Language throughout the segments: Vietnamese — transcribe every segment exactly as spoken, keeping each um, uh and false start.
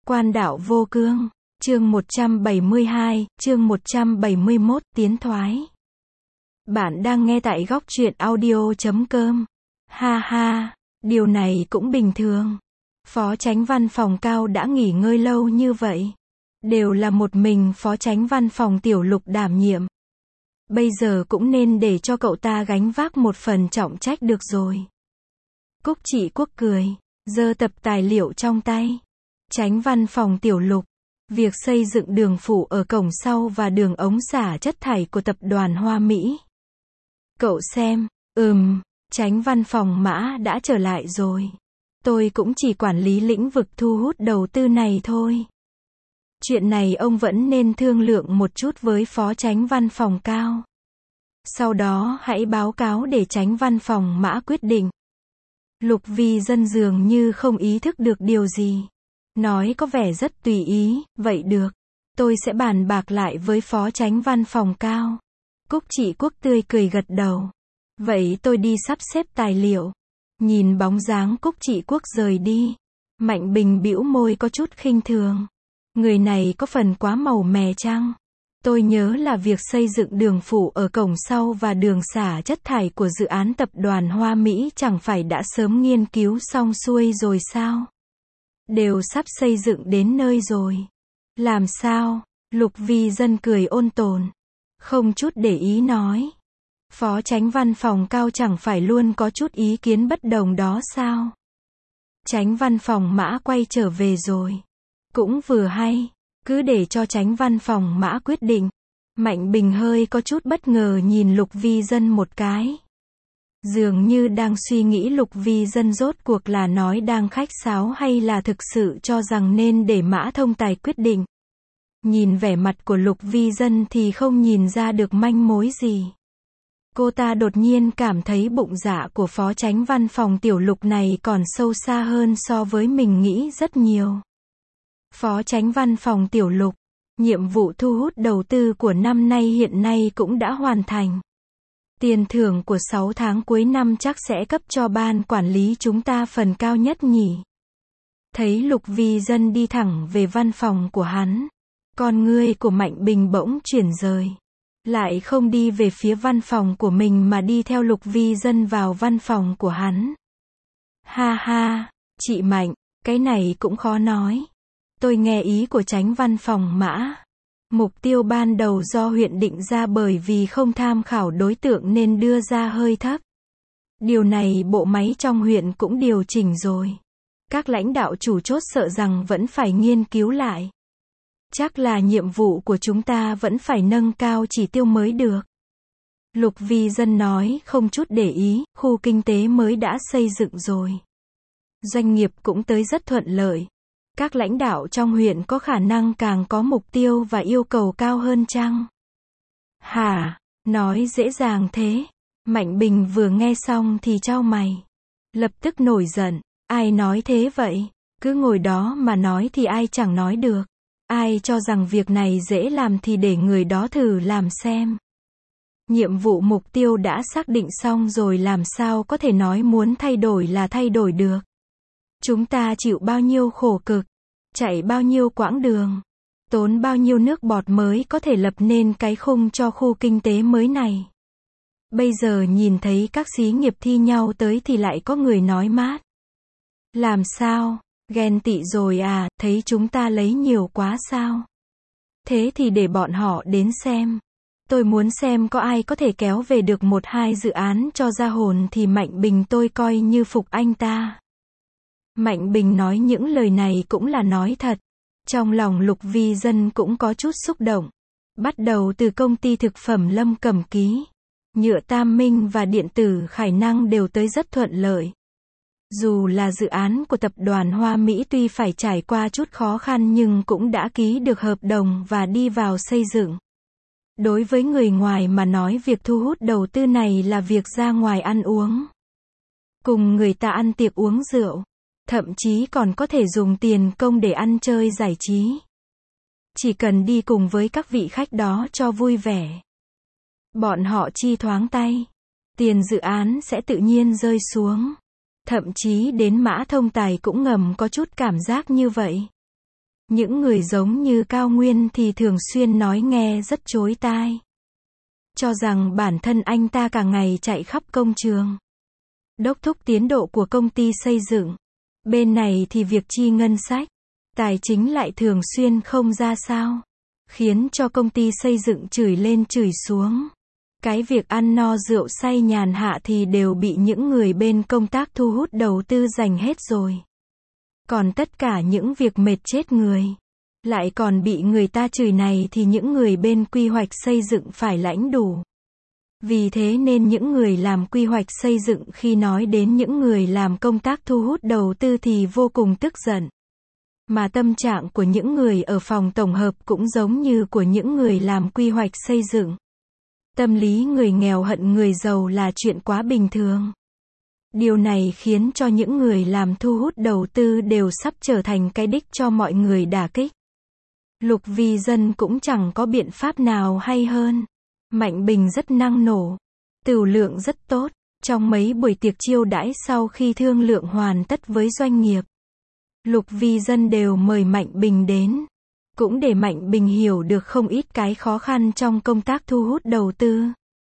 Quan đạo vô cương, chương một trăm bảy mươi hai, chương một trăm bảy mươi mốt, tiến thoái. Bạn đang nghe tại góc truyện audio chấm com. Ha ha, điều này cũng bình thường. Phó chánh văn phòng Cao đã nghỉ ngơi lâu như vậy. Đều là một mình phó chánh văn phòng Tiểu Lục đảm nhiệm. Bây giờ cũng nên để cho cậu ta gánh vác một phần trọng trách được rồi. Cúc Trị Quốc cười, giơ tập tài liệu trong tay. Chánh văn phòng Tiểu Lục. Việc xây dựng đường phủ ở cổng sau và đường ống xả chất thải của tập đoàn Hoa Mỹ. Cậu xem, ừm, chánh văn phòng Mã đã trở lại rồi. Tôi cũng chỉ quản lý lĩnh vực thu hút đầu tư này thôi. Chuyện này ông vẫn nên thương lượng một chút với phó chánh văn phòng Cao. Sau đó hãy báo cáo để chánh văn phòng Mã quyết định. Lục Vi Dân dường như không ý thức được điều gì. Nói có vẻ rất tùy ý, vậy được. Tôi sẽ bàn bạc lại với phó chánh văn phòng Cao. Cúc Trị Quốc tươi cười gật đầu. Vậy tôi đi sắp xếp tài liệu. Nhìn bóng dáng Cúc Trị Quốc rời đi. Mạnh Bình bĩu môi có chút khinh thường. Người này có phần quá màu mè chăng? Tôi nhớ là việc xây dựng đường phủ ở cổng sau và đường xả chất thải của dự án tập đoàn Hoa Mỹ chẳng phải đã sớm nghiên cứu xong xuôi rồi sao? Đều sắp xây dựng đến nơi rồi. Làm sao? Lục Vi Dân cười ôn tồn. Không chút để ý nói. Phó chánh văn phòng Cao chẳng phải luôn có chút ý kiến bất đồng đó sao? Chánh văn phòng Mã quay trở về rồi. Cũng vừa hay. Cứ để cho chánh văn phòng Mã quyết định. Mạnh Bình hơi có chút bất ngờ nhìn Lục Vi Dân một cái. Dường như đang suy nghĩ Lục Vi Dân rốt cuộc là nói đang khách sáo hay là thực sự cho rằng nên để Mã Thông Tài quyết định. Nhìn vẻ mặt của Lục Vi Dân thì không nhìn ra được manh mối gì. Cô ta đột nhiên cảm thấy bụng dạ của phó chánh văn phòng Tiểu Lục này còn sâu xa hơn so với mình nghĩ rất nhiều. Phó chánh văn phòng Tiểu Lục, nhiệm vụ thu hút đầu tư của năm nay hiện nay cũng đã hoàn thành. Tiền thưởng của sáu tháng cuối năm chắc sẽ cấp cho ban quản lý chúng ta phần cao nhất nhỉ. Thấy Lục Vi Dân đi thẳng về văn phòng của hắn. Con ngươi của Mạnh Bình bỗng chuyển rời. Lại không đi về phía văn phòng của mình mà đi theo Lục Vi Dân vào văn phòng của hắn. Ha ha, chị Mạnh, cái này cũng khó nói. Tôi nghe ý của chánh văn phòng Mã. Mục tiêu ban đầu do huyện định ra bởi vì không tham khảo đối tượng nên đưa ra hơi thấp. Điều này bộ máy trong huyện cũng điều chỉnh rồi. Các lãnh đạo chủ chốt sợ rằng vẫn phải nghiên cứu lại. Chắc là nhiệm vụ của chúng ta vẫn phải nâng cao chỉ tiêu mới được. Lục Vi Dân nói không chút để ý, khu kinh tế mới đã xây dựng rồi. Doanh nghiệp cũng tới rất thuận lợi. Các lãnh đạo trong huyện có khả năng càng có mục tiêu và yêu cầu cao hơn chăng? Hả? Nói dễ dàng thế. Mạnh Bình vừa nghe xong thì chau mày. Lập tức nổi giận. Ai nói thế vậy? Cứ ngồi đó mà nói thì ai chẳng nói được. Ai cho rằng việc này dễ làm thì để người đó thử làm xem. Nhiệm vụ mục tiêu đã xác định xong rồi làm sao có thể nói muốn thay đổi là thay đổi được. Chúng ta chịu bao nhiêu khổ cực, chạy bao nhiêu quãng đường, tốn bao nhiêu nước bọt mới có thể lập nên cái khung cho khu kinh tế mới này. Bây giờ nhìn thấy các xí nghiệp thi nhau tới thì lại có người nói mát. Làm sao? Ghen tị rồi à, thấy chúng ta lấy nhiều quá sao? Thế thì để bọn họ đến xem. Tôi muốn xem có ai có thể kéo về được một hai dự án cho ra hồn thì Mạnh Bình tôi coi như phục anh ta. Mạnh Bình nói những lời này cũng là nói thật. Trong lòng Lục Vi Dân cũng có chút xúc động. Bắt đầu từ công ty thực phẩm Lâm Cẩm Ký, nhựa Tam Minh và điện tử Khải Năng đều tới rất thuận lợi. Dù là dự án của tập đoàn Hoa Mỹ tuy phải trải qua chút khó khăn nhưng cũng đã ký được hợp đồng và đi vào xây dựng. Đối với người ngoài mà nói việc thu hút đầu tư này là việc ra ngoài ăn uống. Cùng người ta ăn tiệc uống rượu. Thậm chí còn có thể dùng tiền công để ăn chơi giải trí. Chỉ cần đi cùng với các vị khách đó cho vui vẻ. Bọn họ chi thoáng tay. Tiền dự án sẽ tự nhiên rơi xuống. Thậm chí đến Mã Thông Tài cũng ngầm có chút cảm giác như vậy. Những người giống như Cao Nguyên thì thường xuyên nói nghe rất chói tai. Cho rằng bản thân anh ta cả ngày chạy khắp công trường. Đốc thúc tiến độ của công ty xây dựng. Bên này thì việc chi ngân sách, tài chính lại thường xuyên không ra sao. Khiến cho công ty xây dựng chửi lên chửi xuống. Cái việc ăn no rượu say nhàn hạ thì đều bị những người bên công tác thu hút đầu tư giành hết rồi. Còn tất cả những việc mệt chết người, lại còn bị người ta chửi này thì những người bên quy hoạch xây dựng phải lãnh đủ. Vì thế nên những người làm quy hoạch xây dựng khi nói đến những người làm công tác thu hút đầu tư thì vô cùng tức giận. Mà tâm trạng của những người ở phòng tổng hợp cũng giống như của những người làm quy hoạch xây dựng. Tâm lý người nghèo hận người giàu là chuyện quá bình thường. Điều này khiến cho những người làm thu hút đầu tư đều sắp trở thành cái đích cho mọi người đả kích. Lục Vi Dân cũng chẳng có biện pháp nào hay hơn. Mạnh Bình rất năng nổ, tửu lượng rất tốt. Trong mấy buổi tiệc chiêu đãi sau khi thương lượng hoàn tất với doanh nghiệp, Lục Vi Dân đều mời Mạnh Bình đến. Cũng để Mạnh Bình hiểu được không ít cái khó khăn trong công tác thu hút đầu tư.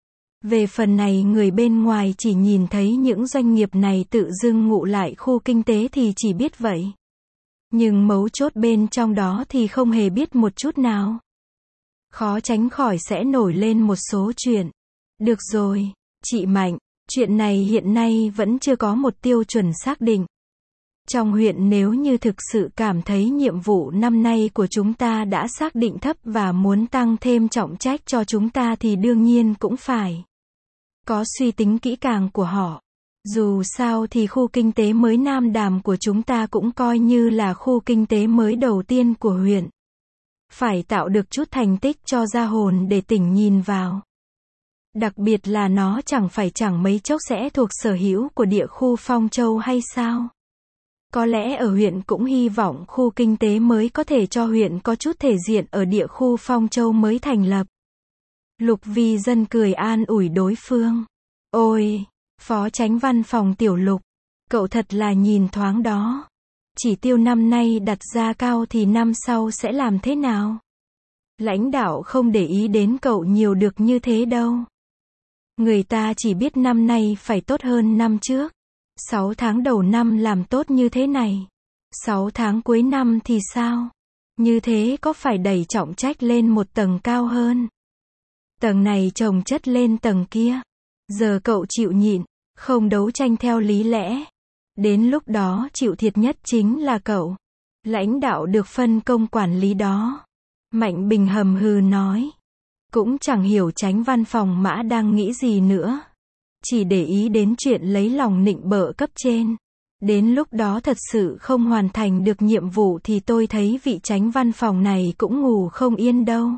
Về phần này người bên ngoài chỉ nhìn thấy những doanh nghiệp này tự dưng ngụ lại khu kinh tế thì chỉ biết vậy. Nhưng mấu chốt bên trong đó thì không hề biết một chút nào. Khó tránh khỏi sẽ nổi lên một số chuyện. Được rồi, chị Mạnh, chuyện này hiện nay vẫn chưa có một tiêu chuẩn xác định. Trong huyện nếu như thực sự cảm thấy nhiệm vụ năm nay của chúng ta đã xác định thấp và muốn tăng thêm trọng trách cho chúng ta thì đương nhiên cũng phải có suy tính kỹ càng của họ. Dù sao thì khu kinh tế mới Nam Đàm của chúng ta cũng coi như là khu kinh tế mới đầu tiên của huyện. Phải tạo được chút thành tích cho ra hồn để tỉnh nhìn vào. Đặc biệt là nó chẳng phải chẳng mấy chốc sẽ thuộc sở hữu của địa khu Phong Châu hay sao? Có lẽ ở huyện cũng hy vọng khu kinh tế mới có thể cho huyện có chút thể diện ở địa khu Phong Châu mới thành lập. Lục Vi Dân cười an ủi đối phương. Ôi, Phó Chánh Văn phòng Tiểu Lục, cậu thật là nhìn thoáng đó. Chỉ tiêu năm nay đặt ra cao thì năm sau sẽ làm thế nào? Lãnh đạo không để ý đến cậu nhiều được như thế đâu. Người ta chỉ biết năm nay phải tốt hơn năm trước. Sáu tháng đầu năm làm tốt như thế này. Sáu tháng cuối năm thì sao? Như thế có phải đẩy trọng trách lên một tầng cao hơn? Tầng này chồng chất lên tầng kia. Giờ cậu chịu nhịn, không đấu tranh theo lý lẽ. Đến lúc đó chịu thiệt nhất chính là cậu. Lãnh đạo được phân công quản lý đó. Mạnh Bình hầm hừ nói. Cũng chẳng hiểu Chánh Văn phòng Mã đang nghĩ gì nữa. Chỉ để ý đến chuyện lấy lòng nịnh bợ cấp trên. Đến lúc đó thật sự không hoàn thành được nhiệm vụ thì tôi thấy vị Chánh Văn phòng này cũng ngủ không yên đâu.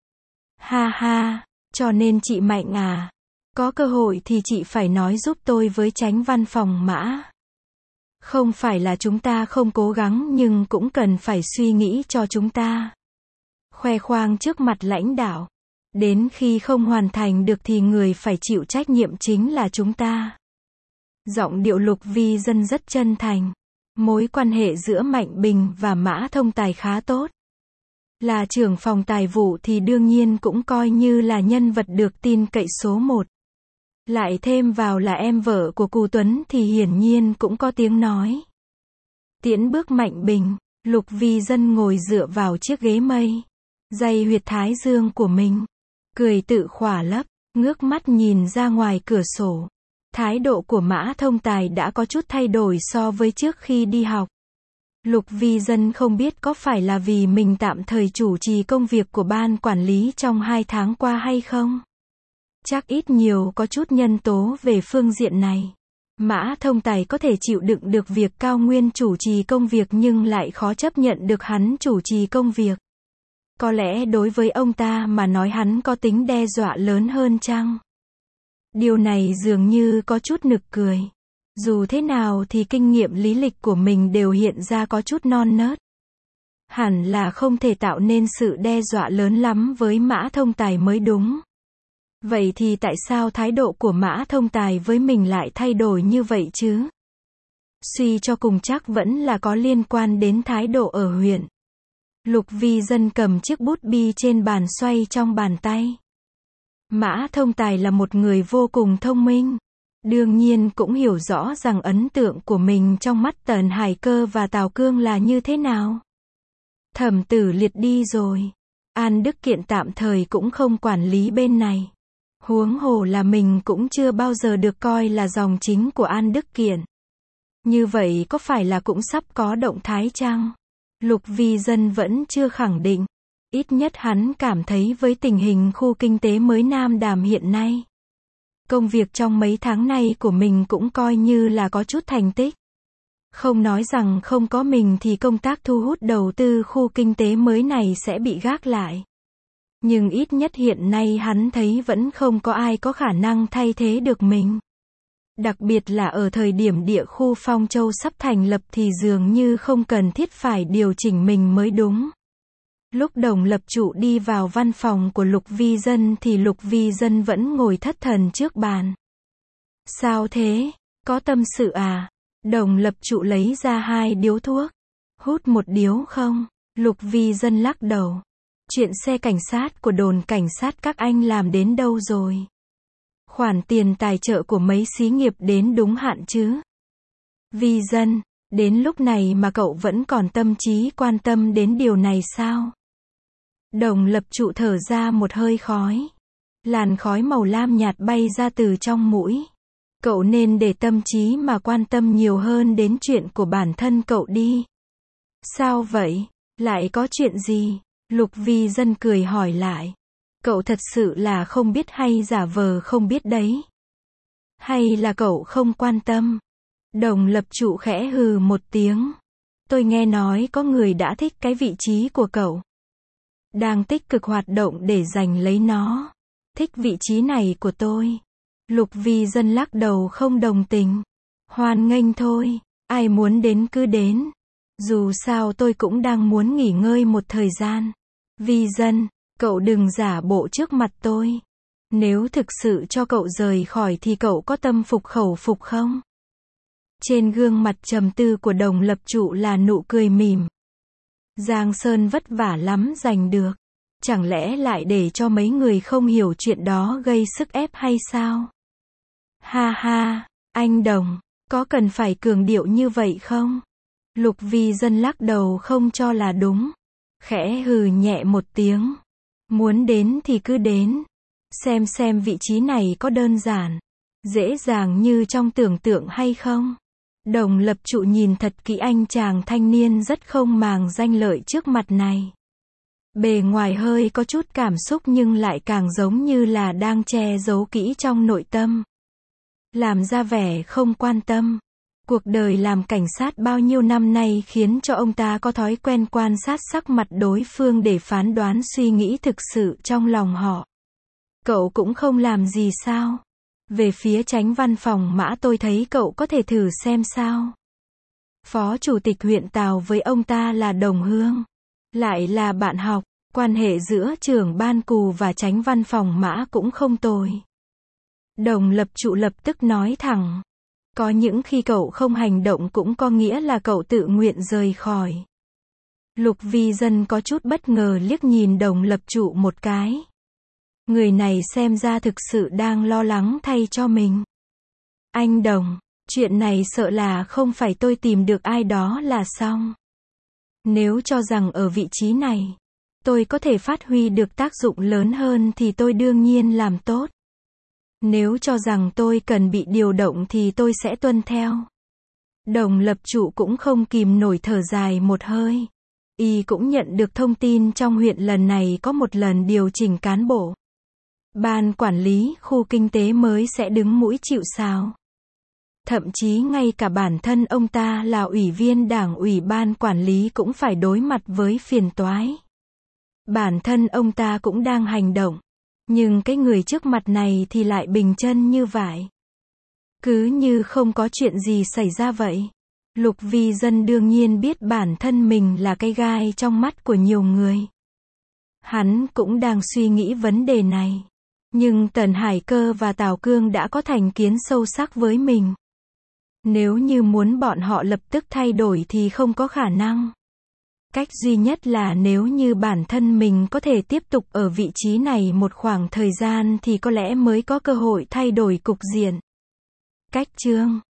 Ha ha, cho nên chị Mạnh à, có cơ hội thì chị phải nói giúp tôi với Chánh Văn phòng Mã. Không phải là chúng ta không cố gắng nhưng cũng cần phải suy nghĩ cho chúng ta. Khoe khoang trước mặt lãnh đạo. Đến khi không hoàn thành được thì người phải chịu trách nhiệm chính là chúng ta. Giọng điệu Lục Vi Dân rất chân thành. Mối quan hệ giữa Mạnh Bình và Mã Thông Tài khá tốt. Là trưởng phòng tài vụ thì đương nhiên cũng coi như là nhân vật được tin cậy số một. Lại thêm vào là em vợ của Cù Tuấn thì hiển nhiên cũng có tiếng nói. Tiễn bước Mạnh Bình, Lục Vi Dân ngồi dựa vào chiếc ghế mây, day huyệt thái dương của mình, cười tự khỏa lấp, ngước mắt nhìn ra ngoài cửa sổ. Thái độ của Mã Thông Tài đã có chút thay đổi so với trước khi đi học. Lục Vi Dân không biết có phải là vì mình tạm thời chủ trì công việc của ban quản lý trong hai tháng qua hay không. Chắc ít nhiều có chút nhân tố về phương diện này. Mã Thông Tài có thể chịu đựng được việc Cao Nguyên chủ trì công việc nhưng lại khó chấp nhận được hắn chủ trì công việc. Có lẽ đối với ông ta mà nói hắn có tính đe dọa lớn hơn chăng? Điều này dường như có chút nực cười. Dù thế nào thì kinh nghiệm lý lịch của mình đều hiện ra có chút non nớt. Hẳn là không thể tạo nên sự đe dọa lớn lắm với Mã Thông Tài mới đúng. Vậy thì tại sao thái độ của Mã Thông Tài với mình lại thay đổi như vậy chứ? Suy cho cùng chắc vẫn là có liên quan đến thái độ ở huyện. Lục Vi Dân cầm chiếc bút bi trên bàn xoay trong bàn tay. Mã Thông Tài là một người vô cùng thông minh. Đương nhiên cũng hiểu rõ rằng ấn tượng của mình trong mắt Tần Hải Cơ và Tào Cương là như thế nào. Thẩm Tử Liệt đi rồi. An Đức Kiện tạm thời cũng không quản lý bên này. Huống hồ là mình cũng chưa bao giờ được coi là dòng chính của An Đức Kiện. Như vậy có phải là cũng sắp có động thái chăng? Lục Vi Dân vẫn chưa khẳng định. Ít nhất hắn cảm thấy với tình hình khu kinh tế mới Nam Đàm hiện nay, công việc trong mấy tháng nay của mình cũng coi như là có chút thành tích. Không nói rằng không có mình thì công tác thu hút đầu tư khu kinh tế mới này sẽ bị gác lại. Nhưng ít nhất hiện nay hắn thấy vẫn không có ai có khả năng thay thế được mình. Đặc biệt là ở thời điểm địa khu Phong Châu sắp thành lập thì dường như không cần thiết phải điều chỉnh mình mới đúng. Lúc Đồng Lập Trụ đi vào văn phòng của Lục Vi Dân thì Lục Vi Dân vẫn ngồi thất thần trước bàn. Sao thế? Có tâm sự à? Đồng Lập Trụ lấy ra hai điếu thuốc. Hút một điếu không? Lục Vi Dân lắc đầu. Chuyện xe cảnh sát của đồn cảnh sát các anh làm đến đâu rồi? Khoản tiền tài trợ của mấy xí nghiệp đến đúng hạn chứ? Vi Dân, đến lúc này mà cậu vẫn còn tâm trí quan tâm đến điều này sao? Đồng Lập Trụ thở ra một hơi khói. Làn khói màu lam nhạt bay ra từ trong mũi. Cậu nên để tâm trí mà quan tâm nhiều hơn đến chuyện của bản thân cậu đi. Sao vậy? Lại có chuyện gì? Lục Vi Dân cười hỏi lại. Cậu thật sự là không biết hay giả vờ không biết đấy? Hay là cậu không quan tâm? Đồng Lập Trụ khẽ hừ một tiếng. Tôi nghe nói có người đã thích cái vị trí của cậu. Đang tích cực hoạt động để giành lấy nó. Thích vị trí này của tôi. Lục Vi Dân lắc đầu không đồng tình. Hoan nghênh thôi, ai muốn đến cứ đến. Dù sao tôi cũng đang muốn nghỉ ngơi một thời gian. Vi Dân, cậu đừng giả bộ trước mặt tôi. Nếu thực sự cho cậu rời khỏi thì cậu có tâm phục khẩu phục không? Trên gương mặt trầm tư của Đồng Lập Trụ là nụ cười mỉm. Giang Sơn vất vả lắm giành được. Chẳng lẽ lại để cho mấy người không hiểu chuyện đó gây sức ép hay sao? Ha ha, anh Đồng, có cần phải cường điệu như vậy không? Lục Vi Dân lắc đầu không cho là đúng. Khẽ hừ nhẹ một tiếng. Muốn đến thì cứ đến. Xem xem vị trí này có đơn giản, dễ dàng như trong tưởng tượng hay không? Đồng Lập Trụ nhìn thật kỹ anh chàng thanh niên rất không màng danh lợi trước mặt này. Bề ngoài hơi có chút cảm xúc nhưng lại càng giống như là đang che giấu kỹ trong nội tâm. Làm ra vẻ không quan tâm. Cuộc đời làm cảnh sát bao nhiêu năm nay khiến cho ông ta có thói quen quan sát sắc mặt đối phương để phán đoán suy nghĩ thực sự trong lòng họ. Cậu cũng không làm gì sao? Về phía Chánh văn phòng Mã tôi thấy cậu có thể thử xem sao. Phó Chủ tịch huyện Tào với ông ta là đồng hương. Lại là bạn học, quan hệ giữa trưởng ban Cù và Chánh văn phòng Mã cũng không tồi. Đồng Lập Trụ lập tức nói thẳng. Có những khi cậu không hành động cũng có nghĩa là cậu tự nguyện rời khỏi. Lục Vi Dân có chút bất ngờ liếc nhìn Đồng Lập Trụ một cái. Người này xem ra thực sự đang lo lắng thay cho mình. Anh Đồng, chuyện này sợ là không phải tôi tìm được ai đó là xong. Nếu cho rằng ở vị trí này, tôi có thể phát huy được tác dụng lớn hơn thì tôi đương nhiên làm tốt. Nếu cho rằng tôi cần bị điều động thì tôi sẽ tuân theo. Đồng Lập Trụ cũng không kìm nổi thở dài một hơi. Y cũng nhận được thông tin trong huyện lần này có một lần điều chỉnh cán bộ. Ban quản lý khu kinh tế mới sẽ đứng mũi chịu sào. Thậm chí ngay cả bản thân ông ta là ủy viên đảng ủy ban quản lý cũng phải đối mặt với phiền toái. Bản thân ông ta cũng đang hành động. Nhưng cái người trước mặt này thì lại bình chân như vậy. Cứ như không có chuyện gì xảy ra vậy. Lục Vi Dân đương nhiên biết bản thân mình là cái gai trong mắt của nhiều người. Hắn cũng đang suy nghĩ vấn đề này. Nhưng Tần Hải Cơ và Tào Cương đã có thành kiến sâu sắc với mình. Nếu như muốn bọn họ lập tức thay đổi thì không có khả năng. Cách duy nhất là nếu như bản thân mình có thể tiếp tục ở vị trí này một khoảng thời gian thì có lẽ mới có cơ hội thay đổi cục diện. Cách chương